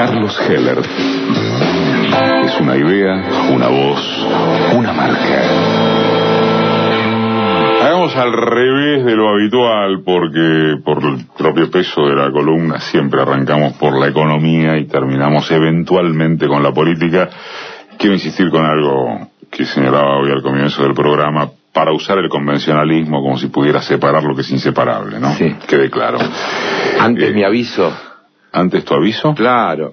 Carlos Heller. Es una idea, una voz, una marca. Hagamos al revés de lo habitual, porque por el propio peso de la columna siempre arrancamos por la economía y terminamos eventualmente con la política. Quiero insistir con algo que señalaba hoy al comienzo del programa, para usar el convencionalismo como si pudiera separar lo que es inseparable, ¿no? Sí. Quede claro. Antes mi aviso. ¿Antes tu aviso? Claro,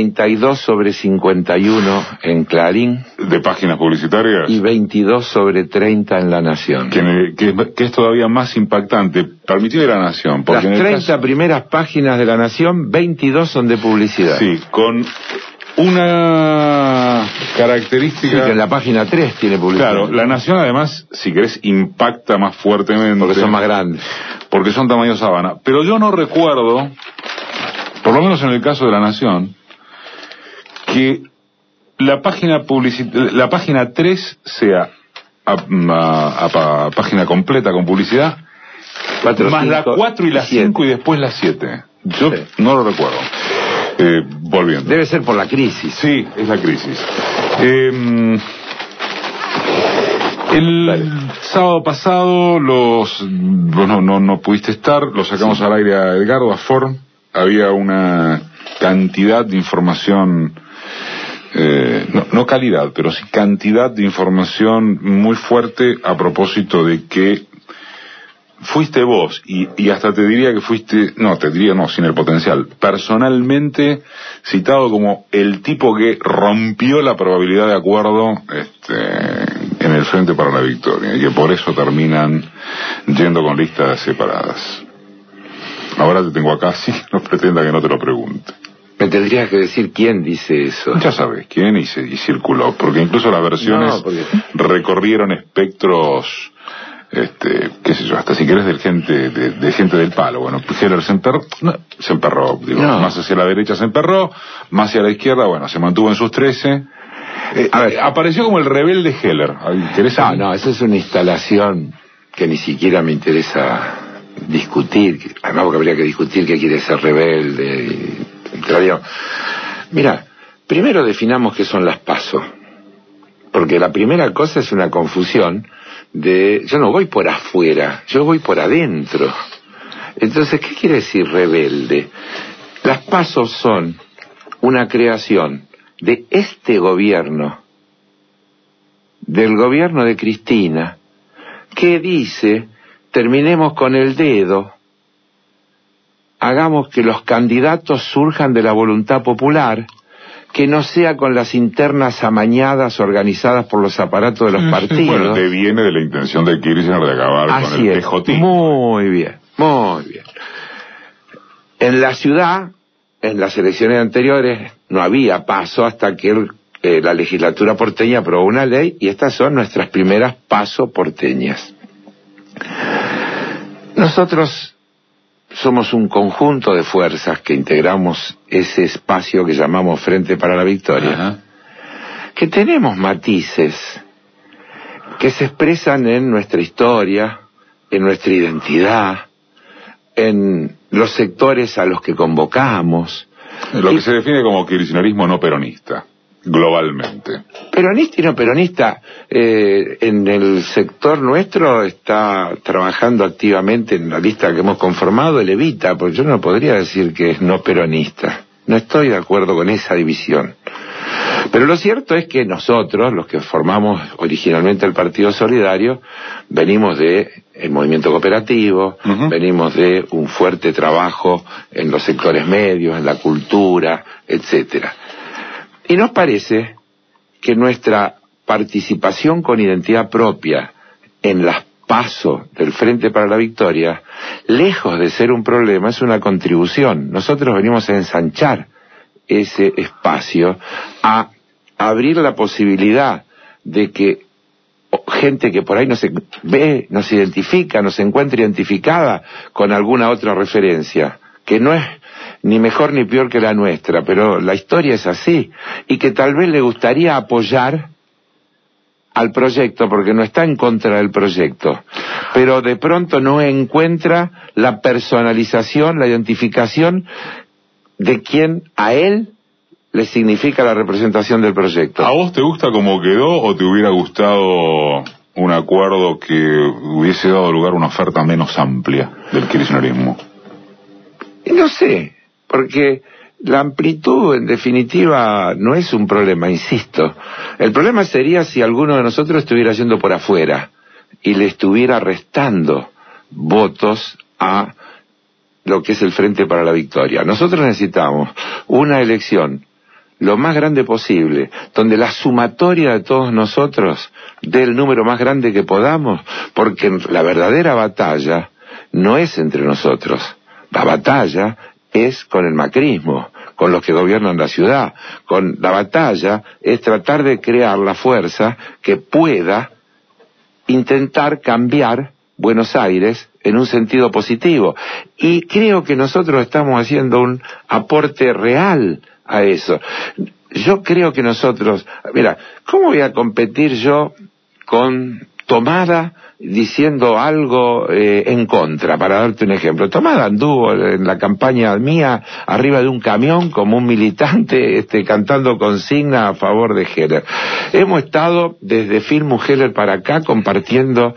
32/51 en Clarín. ¿De páginas publicitarias? Y 22/30 en La Nación. Que es todavía más impactante. Permitió La Nación. Porque las 30 primeras páginas de La Nación, 22 son de publicidad. Sí, con una característica... Sí, que en la página 3 tiene publicidad. Claro, La Nación además, si querés, impacta más fuertemente. Porque son más grandes. Porque son tamaño sábana. Pero yo no recuerdo, por lo menos en el caso de La Nación, que la página 3 sea a página completa con publicidad, 4, más 5, la 4 y la 5 y después la 7. Yo no lo recuerdo. Volviendo. Debe ser por la crisis. Sí, es la crisis. Sábado pasado no pudiste estar, lo sacamos al aire a Edgardo, a Form. Había una cantidad de información, no calidad, pero sí cantidad de información muy fuerte a propósito de que fuiste vos, y hasta te diría que fuiste, sin el potencial, personalmente citado como el tipo que rompió la probabilidad de acuerdo en el Frente para la Victoria, y que por eso terminan yendo con listas separadas. Ahora te tengo acá, sí, no pretenda que no te lo pregunte. Me tendrías que decir quién dice eso. Ya sabes quién y circuló, porque incluso las versiones recorrieron espectros, qué sé yo, hasta si querés de gente del palo. Bueno, Heller se emperró, más hacia la derecha se emperró, más hacia la izquierda, bueno, se mantuvo en sus 13. Apareció como el rebelde Heller. No, esa es una instalación que ni siquiera me interesa discutir, además porque habría que discutir qué quiere ser rebelde. Mira, primero definamos qué son las PASO, porque la primera cosa es una confusión yo no voy por afuera, yo voy por adentro. Entonces, ¿qué quiere decir rebelde? Las PASO son una creación de este gobierno, del gobierno de Cristina, que dice: terminemos con el dedo, hagamos que los candidatos surjan de la voluntad popular, que no sea con las internas amañadas organizadas por los aparatos de los partidos. Bueno, te viene de la intención de Kirchner de acabar con el PJ. Muy bien, muy bien. En la ciudad, en las elecciones anteriores, no había PASO hasta que la legislatura porteña aprobó una ley, y estas son nuestras primeras PASO porteñas. Nosotros somos un conjunto de fuerzas que integramos ese espacio que llamamos Frente para la Victoria, que tenemos matices que se expresan en nuestra historia, en nuestra identidad, en los sectores a los que convocamos. Lo que se define como kirchnerismo no peronista, globalmente. Peronista y no peronista, en el sector nuestro está trabajando activamente en la lista que hemos conformado el Evita, porque yo no podría decir que es no peronista. No estoy de acuerdo con esa división. Pero lo cierto es que nosotros, los que formamos originalmente el Partido Solidario, venimos del movimiento cooperativo, venimos de un fuerte trabajo en los sectores medios, en la cultura, etcétera. Y nos parece que nuestra participación con identidad propia en las PASO del Frente para la Victoria, lejos de ser un problema, es una contribución. Nosotros venimos a ensanchar ese espacio, a abrir la posibilidad de que gente que por ahí no se ve, no se identifica, no se encuentra identificada con alguna otra referencia, que no es ni mejor ni peor que la nuestra, pero la historia es así, y que tal vez le gustaría apoyar al proyecto porque no está en contra del proyecto, pero de pronto no encuentra la personalización, la identificación de quien a él les significa la representación del proyecto. ¿A vos te gusta cómo quedó o te hubiera gustado un acuerdo que hubiese dado lugar a una oferta menos amplia del kirchnerismo? No sé, porque la amplitud, en definitiva, no es un problema, insisto. El problema sería si alguno de nosotros estuviera yendo por afuera y le estuviera restando votos a lo que es el Frente para la Victoria. Nosotros necesitamos una elección lo más grande posible, donde la sumatoria de todos nosotros dé el número más grande que podamos, porque la verdadera batalla no es entre nosotros. La batalla es con el macrismo, con los que gobiernan la ciudad. La batalla es tratar de crear la fuerza que pueda intentar cambiar Buenos Aires en un sentido positivo. Y creo que nosotros estamos haciendo un aporte real a eso. Yo creo que nosotros... Mira, ¿cómo voy a competir yo con Tomada diciendo algo en contra? Para darte un ejemplo, Tomada anduvo en la campaña mía arriba de un camión como un militante cantando consigna a favor de Heller. Hemos estado desde Film Heller para acá compartiendo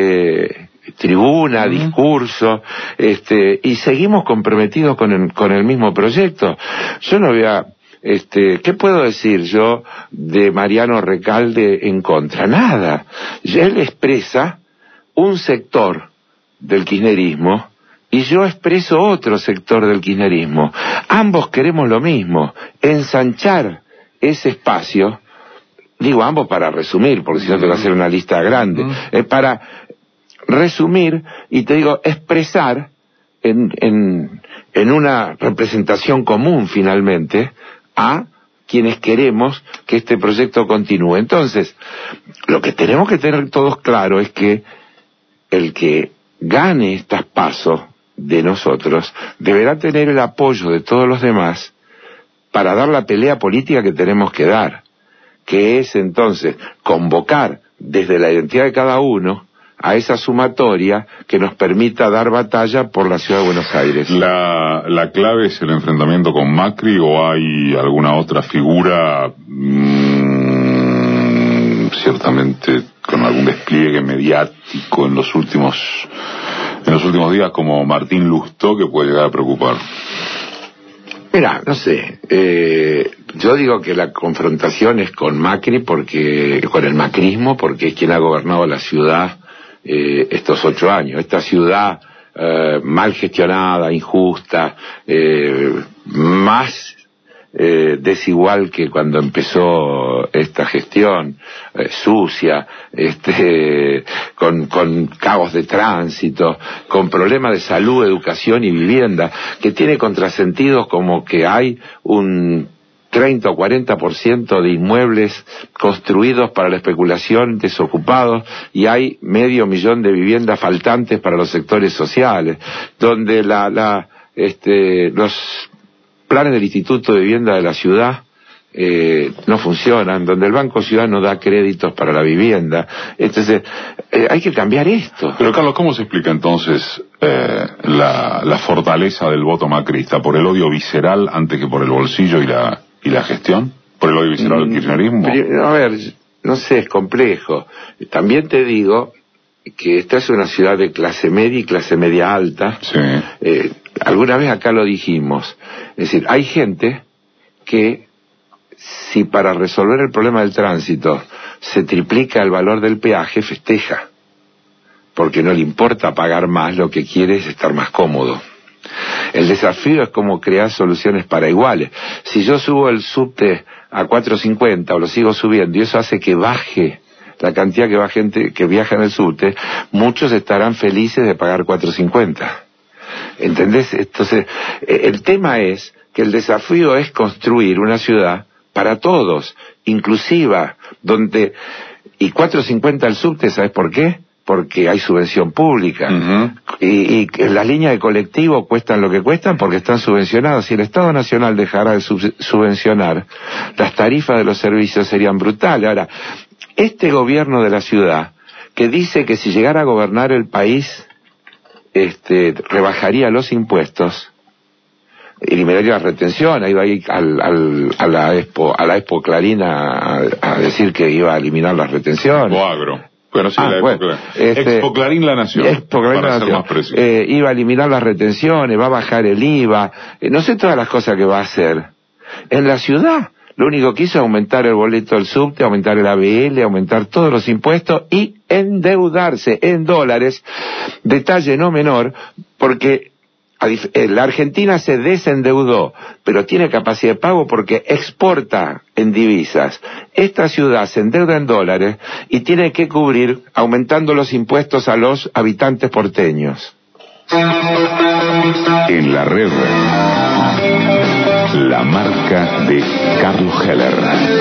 tribuna, discurso, y seguimos comprometidos con el mismo proyecto. Yo no voy a... ¿qué puedo decir yo de Mariano Recalde en contra? Nada. Él expresa un sector del kirchnerismo y yo expreso otro sector del kirchnerismo. Ambos queremos lo mismo, ensanchar ese espacio, digo ambos para resumir, porque si no tengo que hacer una lista grande, para resumir y te digo expresar en una representación común finalmente a quienes queremos que este proyecto continúe. Entonces, lo que tenemos que tener todos claro es que el que gane estas pasos de nosotros deberá tener el apoyo de todos los demás para dar la pelea política que tenemos que dar, que es entonces convocar desde la identidad de cada uno a esa sumatoria que nos permita dar batalla por la ciudad de Buenos Aires. ¿La clave es el enfrentamiento con Macri o hay alguna otra figura ciertamente con algún despliegue mediático en los últimos días como Martín Lustó que puede llegar a preocupar? Mira, no sé, yo digo que la confrontación es con Macri con el macrismo, porque es quien ha gobernado la ciudad estos 8 años. Esta ciudad mal gestionada, injusta, más desigual que cuando empezó esta gestión, sucia, con caos de tránsito, con problemas de salud, educación y vivienda, que tiene contrasentidos como que hay un 30 o 40% de inmuebles construidos para la especulación, desocupados, y hay 500.000 de viviendas faltantes para los sectores sociales, donde los planes del Instituto de Vivienda de la ciudad no funcionan, donde el Banco Ciudad no da créditos para la vivienda. Entonces, hay que cambiar esto. Pero Carlos, ¿cómo se explica entonces la fortaleza del voto macrista? ¿Por el odio visceral antes que por el bolsillo y la gestión? ¿Por el odio visceral del kirchnerismo? A ver, no sé, es complejo. También te digo que esta es una ciudad de clase media y clase media alta. Sí. Alguna vez acá lo dijimos. Es decir, hay gente que si para resolver el problema del tránsito se triplica el valor del peaje, festeja, porque no le importa pagar más, lo que quiere es estar más cómodo. El desafío es cómo crear soluciones para iguales. Si yo subo el subte a 4.50 o lo sigo subiendo y eso hace que baje la cantidad que va gente que viaja en el subte, muchos estarán felices de pagar 4.50. ¿Entendés? Entonces, el tema es que el desafío es construir una ciudad para todos, inclusiva, y 4.50 el subte, ¿sabes por qué? Porque hay subvención pública. Y las líneas de colectivo cuestan lo que cuestan porque están subvencionadas. Si el Estado Nacional dejara de subvencionar, las tarifas de los servicios serían brutales. Ahora, este gobierno de la ciudad, que dice que si llegara a gobernar el país, rebajaría los impuestos, eliminaría la retención, iba a ir a la Expo Clarín a decir que iba a eliminar las retenciones. Boagro. Bueno, sí, Expo Clarín La Nación, para ser más preciso. Iba a eliminar las retenciones, va a bajar el IVA, no sé todas las cosas que va a hacer. En la ciudad, lo único que hizo es aumentar el boleto del subte, aumentar el ABL, aumentar todos los impuestos y endeudarse en dólares, detalle no menor, porque la Argentina se desendeudó, pero tiene capacidad de pago porque exporta en divisas. Esta ciudad se endeuda en dólares y tiene que cubrir aumentando los impuestos a los habitantes porteños. En la red, la marca de Carlos Heller.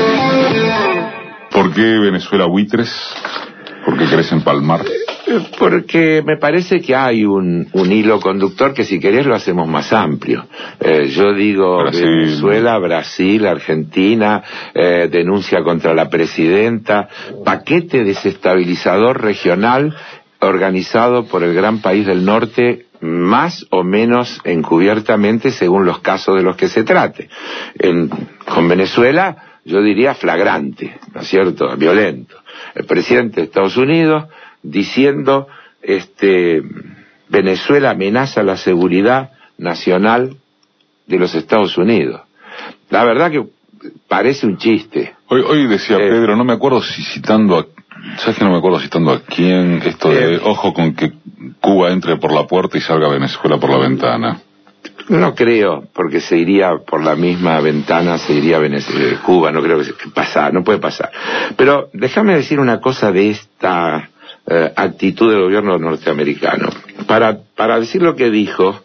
¿Por qué Venezuela buitres? ¿Por qué querés empalmar? Porque me parece que hay un hilo conductor que si querés lo hacemos más amplio. Yo digo Brasil. Venezuela, Brasil, Argentina, denuncia contra la presidenta, paquete desestabilizador regional organizado por el gran país del norte, más o menos encubiertamente según los casos de los que se trate. Con Venezuela yo diría flagrante, ¿no es cierto?, violento. El presidente de Estados Unidos diciendo Venezuela amenaza la seguridad nacional de los Estados Unidos. La verdad que parece un chiste. Hoy decía Pedro, no me acuerdo si citando a... ¿Sabes que no me acuerdo citando a quién? Esto de ojo con que Cuba entre por la puerta y salga Venezuela por la ventana. No creo, porque se iría por la misma ventana, se iría a Cuba, no creo que pasar, no puede pasar. Pero déjame decir una cosa de esta actitud del gobierno norteamericano. Para decir lo que dijo,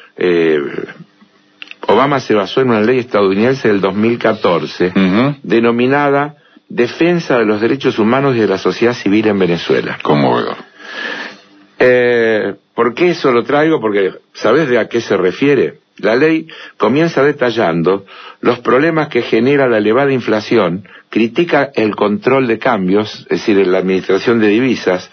Obama se basó en una ley estadounidense del 2014, denominada Defensa de los Derechos Humanos y de la Sociedad Civil en Venezuela. Conmovedor. ¿Por qué eso lo traigo? Porque ¿sabés de a qué se refiere? La ley comienza detallando los problemas que genera la elevada inflación, critica el control de cambios, es decir, la administración de divisas,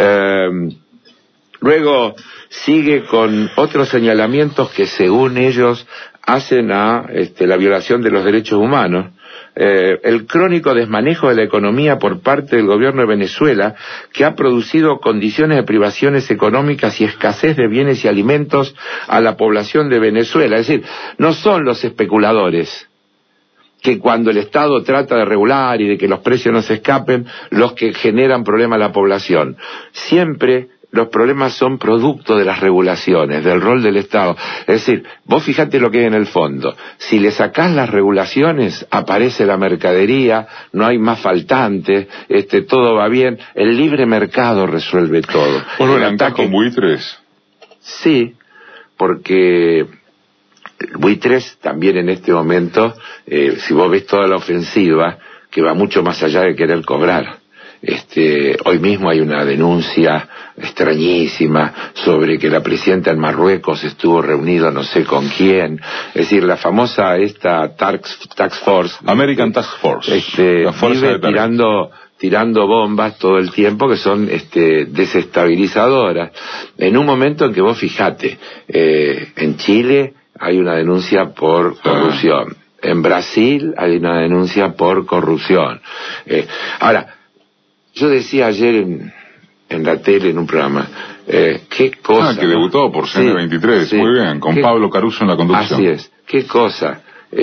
luego sigue con otros señalamientos que según ellos hacen a la violación de los derechos humanos, el crónico desmanejo de la economía por parte del gobierno de Venezuela, que ha producido condiciones de privaciones económicas y escasez de bienes y alimentos a la población de Venezuela. Es decir, no son los especuladores que cuando el Estado trata de regular y de que los precios no se escapen, los que generan problemas a la población. Siempre los problemas son producto de las regulaciones, del rol del Estado. Es decir, vos fijate lo que hay en el fondo. Si le sacás las regulaciones, aparece la mercadería, no hay más faltantes, todo va bien. El libre mercado resuelve todo. ¿Vos lo levantás con buitres? Sí, porque buitres también en este momento, si vos ves toda la ofensiva, que va mucho más allá de querer cobrar. Hoy mismo hay una denuncia extrañísima sobre que la presidenta en Marruecos estuvo reunido no sé con quién, es decir, la famosa Task Force, American Task Force, la fuerza vive tirando bombas todo el tiempo que son desestabilizadoras, en un momento en que vos fijate, en Chile hay una denuncia por corrupción, en Brasil hay una denuncia por corrupción. Ahora, yo decía ayer en la tele, en un programa, qué cosa... que debutó por CN23, sí, muy bien, con Pablo Caruso en la conducción. Así es, qué cosa,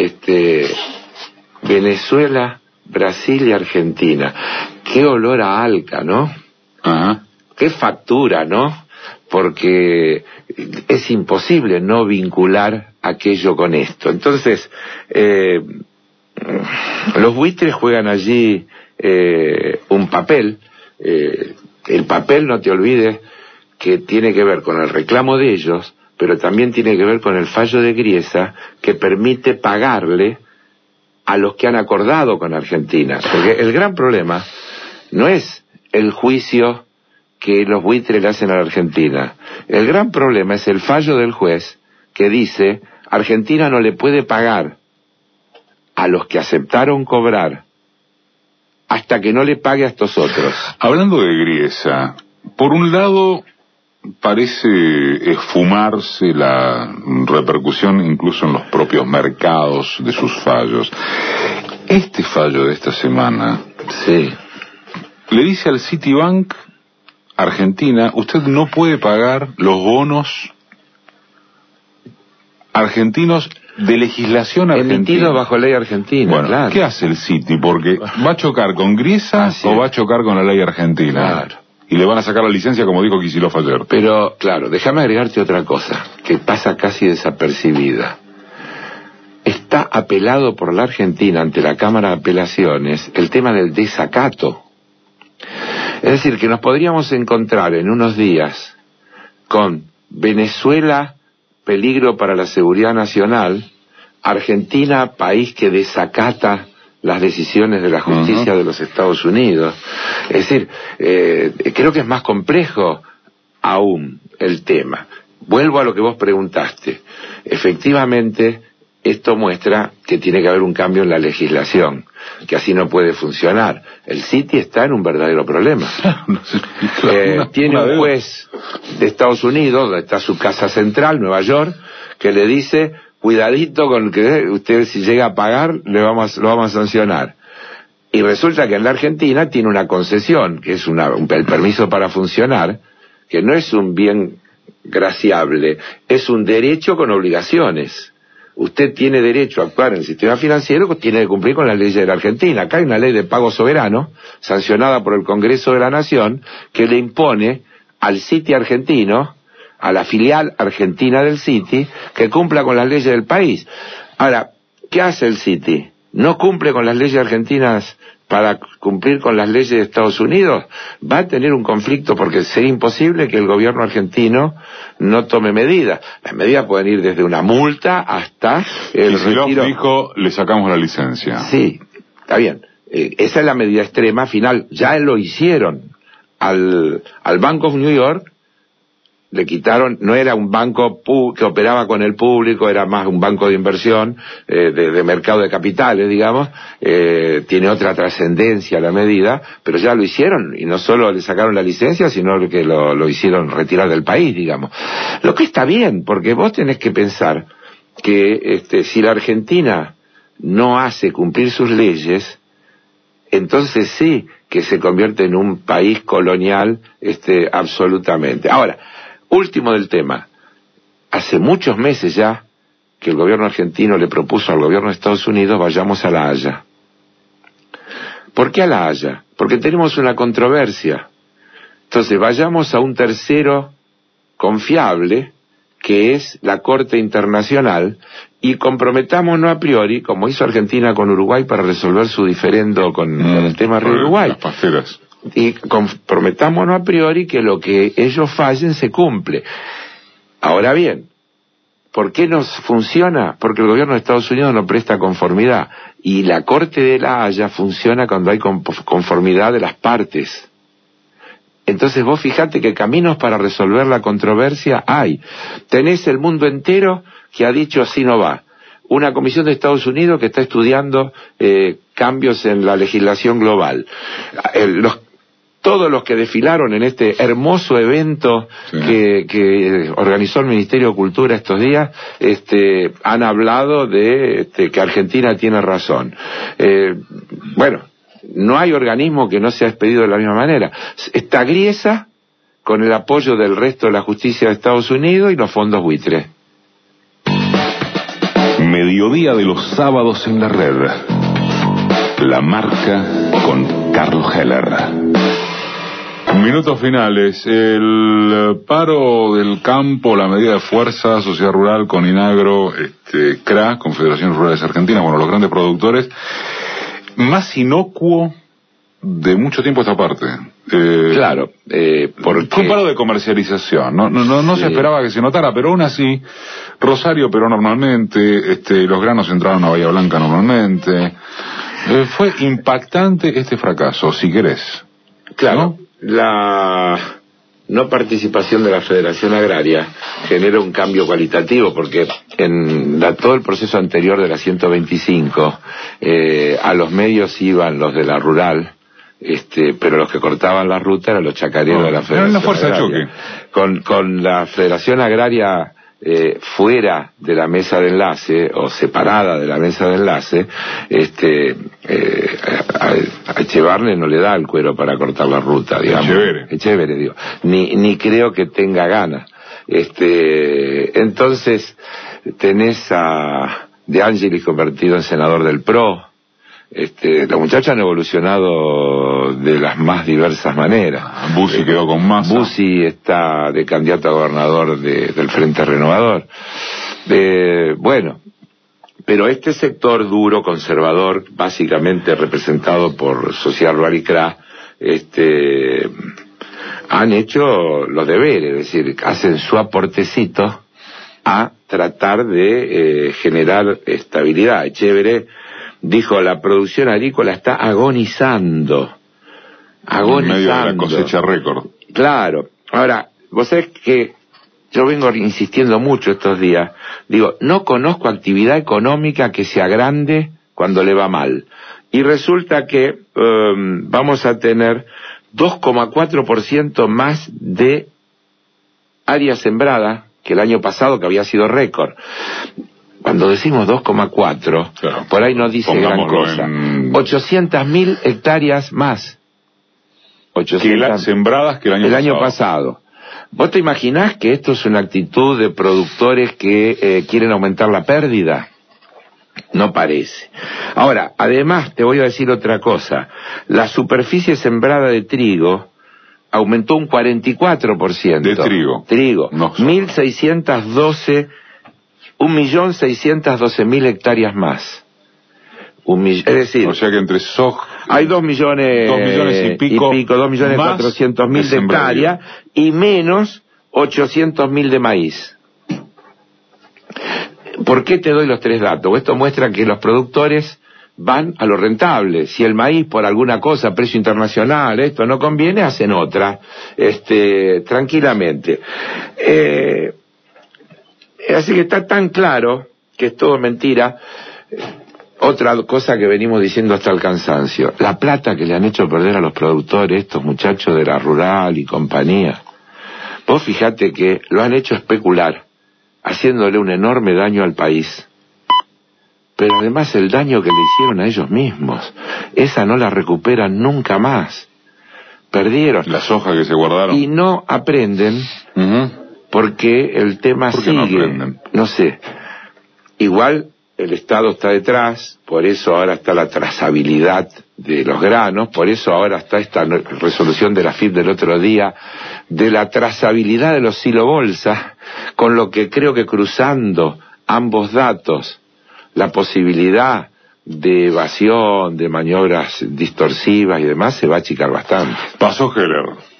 Venezuela, Brasil y Argentina, qué olor a alca, ¿no? Ajá. Qué factura, ¿no? Porque es imposible no vincular aquello con esto. Entonces, los buitres juegan allí un papel, el papel, no te olvides, que tiene que ver con el reclamo de ellos, pero también tiene que ver con el fallo de Griesa, que permite pagarle a los que han acordado con Argentina. Porque el gran problema no es el juicio que los buitres le hacen a la Argentina. El gran problema es el fallo del juez que dice Argentina no le puede pagar a los que aceptaron cobrar hasta que no le pague a estos otros. Hablando de Griesa, por un lado parece esfumarse la repercusión incluso en los propios mercados de sus fallos. Este fallo de esta semana, sí, le dice al Citibank Argentina: usted no puede pagar los bonos argentinos de legislación argentina. Emitido bajo ley argentina. Bueno, claro. ¿Qué hace el Citi? Porque ¿va a chocar con Griesa o va a chocar con la ley argentina? Claro. Y le van a sacar la licencia, como dijo Kicillof ayer. Pero, claro, déjame agregarte otra cosa, que pasa casi desapercibida. Está apelado por la Argentina ante la Cámara de Apelaciones el tema del desacato. Es decir, que nos podríamos encontrar en unos días con Venezuela, peligro para la seguridad nacional, Argentina, país que desacata las decisiones de la justicia de los Estados Unidos. Es decir, creo que es más complejo aún el tema. Vuelvo a lo que vos preguntaste. Efectivamente, esto muestra que tiene que haber un cambio en la legislación, que así no puede funcionar. El Citi está en un verdadero problema. Tiene un juez de Estados Unidos, donde está su casa central, Nueva York, que le dice: cuidadito con que usted, si llega a pagar, lo vamos a sancionar. Y resulta que en la Argentina tiene una concesión, que es el permiso para funcionar, que no es un bien graciable, es un derecho con obligaciones. Usted tiene derecho a actuar en el sistema financiero, que tiene que cumplir con las leyes de la Argentina. Acá hay una ley de pago soberano, sancionada por el Congreso de la Nación, que le impone al Citi argentino, a la filial argentina del Citi, que cumpla con las leyes del país. Ahora, ¿qué hace el Citi? ¿No cumple con las leyes argentinas para cumplir con las leyes de Estados Unidos? Va a tener un conflicto, porque sería imposible que el gobierno argentino no tome medidas. Las medidas pueden ir desde una multa hasta el retiro. Dijo: le sacamos la licencia. Sí, está bien. Esa es la medida extrema final. Ya lo hicieron al Bank of New York. Le quitaron, no era un banco que operaba con el público, era más un banco de inversión, de mercado de capitales, digamos. Tiene otra trascendencia la medida, pero ya lo hicieron, y no solo le sacaron la licencia, sino que lo hicieron retirar del país, digamos. Lo que está bien, porque vos tenés que pensar que si la Argentina no hace cumplir sus leyes, entonces sí que se convierte en un país colonial, absolutamente. Ahora, último del tema, hace muchos meses ya que el gobierno argentino le propuso al gobierno de Estados Unidos: vayamos a La Haya. ¿Por qué a La Haya? Porque tenemos una controversia. Entonces vayamos a un tercero confiable, que es la Corte Internacional, y comprometámonos a priori, como hizo Argentina con Uruguay para resolver su diferendo con el tema de Uruguay. Las pasteras. Y comprometámonos a priori que lo que ellos fallen se cumple. Ahora bien, ¿por qué no funciona? Porque el gobierno de Estados Unidos no presta conformidad, y la Corte de La Haya funciona cuando hay conformidad de las partes. Entonces vos fijate que caminos para resolver la controversia hay. Tenés el mundo entero que ha dicho: así no va. Una comisión de Estados Unidos que está estudiando cambios en la legislación global. Todos los que desfilaron en este hermoso evento que organizó el Ministerio de Cultura estos días, han hablado de que Argentina tiene razón. Bueno, no hay organismo que no sea expedido de la misma manera. Está Griesa, con el apoyo del resto de la justicia de Estados Unidos y los fondos buitres. Mediodía de los sábados en la red. La marca con Carlos Heller. Minutos finales. El paro del campo, la medida de fuerza, Sociedad Rural, Coninagro, CRA, Confederación Rurales Argentinas, bueno, los grandes productores, más inocuo de mucho tiempo esta parte. Claro, porque fue un paro de comercialización, no se esperaba que se notara, pero aún así Rosario operó normalmente, los granos entraron a Bahía Blanca normalmente. Fue impactante este fracaso, si querés. Claro, ¿no? La no participación de la Federación Agraria genera un cambio cualitativo, porque en todo el proceso anterior de la 125 a los medios iban los de la rural, pero los que cortaban la ruta eran los chacareros de la Federación Era una fuerza Agraria. de choque. Con la Federación Agraria fuera de la mesa de enlace o separada de la mesa de enlace, a Echevarne no le da el cuero para cortar la ruta, digamos. Echevere, digo. Ni creo que tenga ganas. Entonces tenés a De Angelis convertido en senador del PRO. Los muchachos han evolucionado de las más diversas maneras. Bussi quedó con Massa. Bussi está de candidato a gobernador del Frente Renovador. Bueno, pero este sector duro, conservador, básicamente representado por Sociedad Rural y CRA, han hecho los deberes, es decir, hacen su aportecito a tratar de generar estabilidad. Chévere dijo, la producción agrícola está agonizando. En medio de la cosecha récord. Claro. Ahora, vos sabés que yo vengo insistiendo mucho estos días. Digo, no conozco actividad económica que sea grande cuando le va mal. Y resulta que vamos a tener 2,4% más de área sembrada que el año pasado, que había sido récord. Cuando decimos 2,4, claro, por ahí no dice gran cosa. 800.000 hectáreas más. 800 sembradas que el año pasado. ¿Vos te imaginás que esto es una actitud de productores que quieren aumentar la pérdida? No parece. Ahora, además te voy a decir otra cosa. La superficie sembrada de trigo aumentó un 44%. ¿De trigo? Trigo. No, 1.612.000 hectáreas más. Es decir, o sea que entre soja hay 2 millones y pico, 2.400.000 de hectáreas y menos 800.000 de maíz. ¿Por qué te doy los 3 datos? Esto muestra que los productores van a lo rentable. Si el maíz por alguna cosa, precio internacional, esto no conviene, hacen otra, tranquilamente. Así que está tan claro que es todo mentira. Otra cosa que venimos diciendo hasta el cansancio, la plata que le han hecho perder a los productores, estos muchachos de la rural y compañía. Vos fijate que lo han hecho especular, haciéndole un enorme daño al país. Pero además el daño que le hicieron a ellos mismos, esa no la recuperan nunca más. Perdieron. La soja que se guardaron. Y no aprenden, porque el tema sigue. No sé. Igual el Estado está detrás, por eso ahora está la trazabilidad de los granos, por eso ahora está esta resolución de la FIP del otro día, de la trazabilidad de los silobolsas, con lo que creo que cruzando ambos datos, la posibilidad de evasión, de maniobras distorsivas y demás, se va a achicar bastante. Pasó Heller.